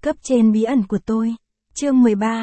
Cấp trên bí ẩn của tôi. Chương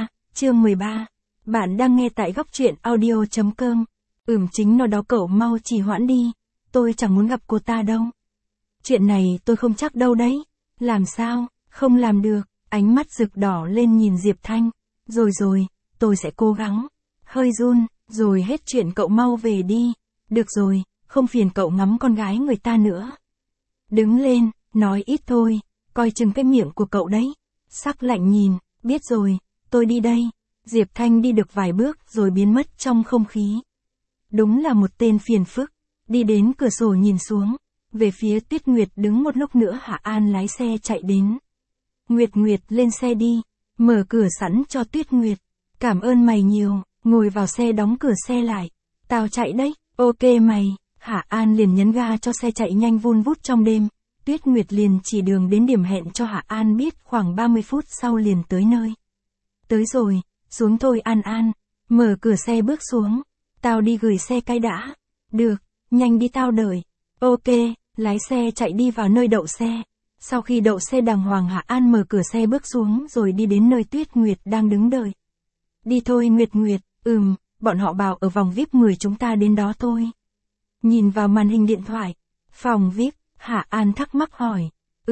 13. Bạn đang nghe tại góc truyện audio.com. Chính nó đó, cậu mau trì hoãn đi. Tôi chẳng muốn gặp cô ta đâu. Chuyện này tôi không chắc đâu đấy. Làm sao, không làm được. Ánh mắt rực đỏ lên nhìn Diệp Thanh. Rồi, tôi sẽ cố gắng. Hơi run, rồi hết chuyện, cậu mau về đi. Được rồi, không phiền cậu ngắm con gái người ta nữa. Đứng lên, nói ít thôi, coi chừng cái miệng của cậu đấy. Sắc lạnh nhìn, biết rồi, tôi đi đây. Diệp Thanh đi được vài bước rồi biến mất trong không khí. Đúng là một tên phiền phức. Đi đến cửa sổ nhìn xuống. Về phía Tuyết Nguyệt đứng một lúc nữa Hạ An lái xe chạy đến. Nguyệt lên xe đi. Mở cửa sẵn cho Tuyết Nguyệt. Cảm ơn mày nhiều, ngồi vào xe đóng cửa xe lại. Tao chạy đấy, ok mày. Hạ An liền nhấn ga cho xe chạy nhanh vun vút trong đêm. Tuyết Nguyệt liền chỉ đường đến điểm hẹn cho Hạ An biết, khoảng 30 phút sau liền tới nơi. Tới rồi, xuống thôi An. Mở cửa xe bước xuống. Tao đi gửi xe cái đã. Được, nhanh đi tao đợi. Ok, lái xe chạy đi vào nơi đậu xe. Sau khi đậu xe đàng hoàng, Hạ An mở cửa xe bước xuống rồi đi đến nơi Tuyết Nguyệt đang đứng đợi. Đi thôi Nguyệt, bọn họ bảo ở vòng VIP 10 chúng ta đến đó thôi. Nhìn vào màn hình điện thoại. Phòng VIP, Hạ An thắc mắc hỏi.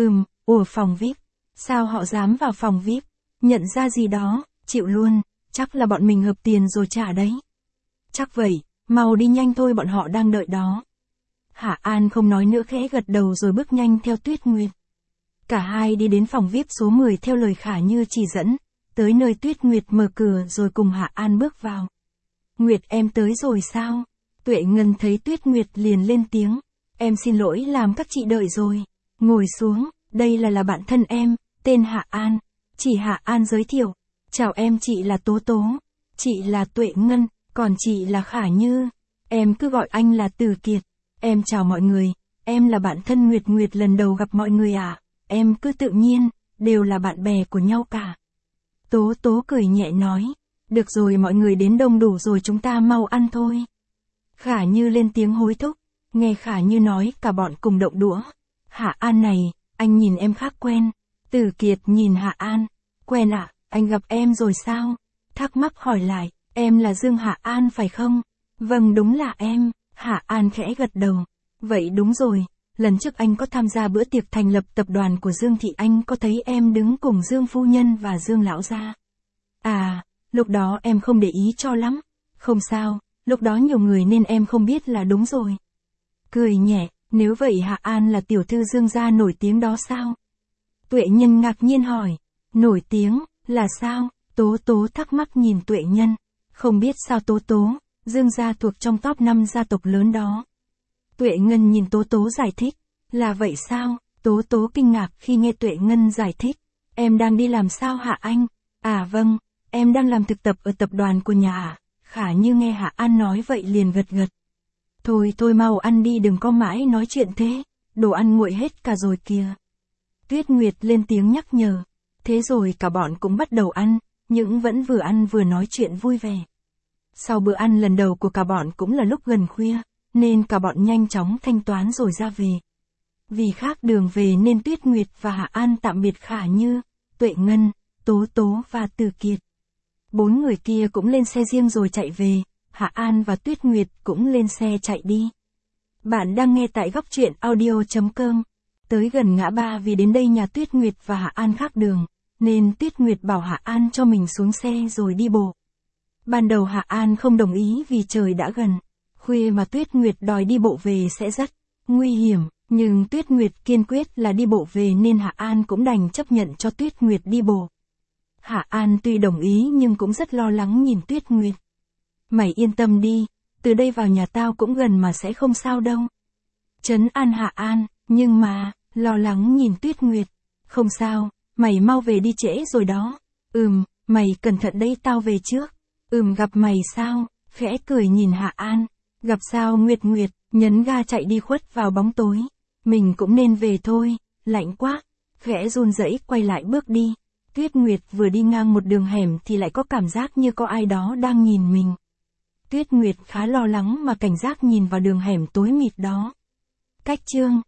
Phòng VIP. Sao họ dám vào phòng VIP? Nhận ra gì đó, chịu luôn, chắc là bọn mình hợp tiền rồi trả đấy. Chắc vậy, mau đi nhanh thôi, bọn họ đang đợi đó. Hạ An không nói nữa, khẽ gật đầu rồi bước nhanh theo Tuyết Nguyệt. Cả hai đi đến phòng VIP số 10 theo lời Khả Như chỉ dẫn. Tới nơi Tuyết Nguyệt mở cửa rồi cùng Hạ An bước vào. Nguyệt, em tới rồi sao? Tuệ Ngân thấy Tuyết Nguyệt liền lên tiếng. Em xin lỗi làm các chị đợi rồi. Ngồi xuống, đây là bạn thân em, tên Hạ An. Chị Hạ An giới thiệu. Chào em, chị là Tố Tố. Chị là Tuệ Ngân, còn chị là Khả Như. Em cứ gọi anh là Từ Kiệt. Em chào mọi người, em là bạn thân Nguyệt lần đầu gặp mọi người à. Em cứ tự nhiên, đều là bạn bè của nhau cả. Tố Tố cười nhẹ nói. Được rồi, mọi người đến đông đủ rồi, chúng ta mau ăn thôi. Khả Như lên tiếng hối thúc. Nghe Khả Như nói, cả bọn cùng động đũa. Hạ An này, anh nhìn em khác quen. Từ Kiệt nhìn Hạ An. Quen ạ, anh gặp em rồi sao? Thắc mắc hỏi lại, em là Dương Hạ An phải không? Vâng, đúng là em. Hạ An khẽ gật đầu. Vậy đúng rồi, lần trước anh có tham gia bữa tiệc thành lập tập đoàn của Dương thì anh có thấy em đứng cùng Dương phu nhân và Dương lão gia. À, lúc đó em không để ý cho lắm. Không sao, lúc đó nhiều người nên em không biết là đúng rồi. Cười nhẹ, nếu vậy Hạ An là tiểu thư Dương gia nổi tiếng đó sao? Tuệ Nhân ngạc nhiên hỏi. Nổi tiếng, là sao? Tố Tố thắc mắc nhìn Tuệ Nhân. Không biết sao Tố Tố, Dương gia thuộc trong top 5 gia tộc lớn đó. Tuệ Ngân nhìn Tố Tố giải thích. Là vậy sao? Tố Tố kinh ngạc khi nghe Tuệ Ngân giải thích. Em đang đi làm sao Hạ Anh? À vâng, em đang làm thực tập ở tập đoàn của nhà ạ. Khả Như nghe Hạ An nói vậy liền gật gật. Thôi mau ăn đi, đừng có mãi nói chuyện thế. Đồ ăn nguội hết cả rồi kìa. Tuyết Nguyệt lên tiếng nhắc nhở. Thế rồi cả bọn cũng bắt đầu ăn, nhưng vẫn vừa ăn vừa nói chuyện vui vẻ. Sau bữa ăn lần đầu của cả bọn cũng là lúc gần khuya, nên cả bọn nhanh chóng thanh toán rồi ra về. Vì khác đường về nên Tuyết Nguyệt và Hạ An tạm biệt Khả Như, Tuệ Ngân, Tố Tố và Từ Kiệt. 4 người kia cũng lên xe riêng rồi chạy về, Hạ An và Tuyết Nguyệt cũng lên xe chạy đi. Bạn đang nghe tại góc truyện audio.com. Tới gần ngã ba, vì đến đây nhà Tuyết Nguyệt và Hạ An khác đường, nên Tuyết Nguyệt bảo Hạ An cho mình xuống xe rồi đi bộ. Ban đầu Hạ An không đồng ý vì trời đã gần khuya mà Tuyết Nguyệt đòi đi bộ về sẽ rất nguy hiểm, nhưng Tuyết Nguyệt kiên quyết là đi bộ về nên Hạ An cũng đành chấp nhận cho Tuyết Nguyệt đi bộ. Hạ An tuy đồng ý nhưng cũng rất lo lắng nhìn Tuyết Nguyệt. Mày yên tâm đi, từ đây vào nhà tao cũng gần mà sẽ không sao đâu. Trấn an Hạ An, nhưng mà, lo lắng nhìn Tuyết Nguyệt. Không sao, mày mau về đi, trễ rồi đó. Mày cẩn thận đấy, tao về trước. Gặp mày sao? Khẽ cười nhìn Hạ An. Gặp sao Nguyệt, nhấn ga chạy đi khuất vào bóng tối. Mình cũng nên về thôi, lạnh quá. Khẽ run rẩy quay lại bước đi. Tuyết Nguyệt vừa đi ngang một đường hẻm thì lại có cảm giác như có ai đó đang nhìn mình. Tuyết Nguyệt khá lo lắng mà cảnh giác nhìn vào đường hẻm tối mịt đó. Cách chương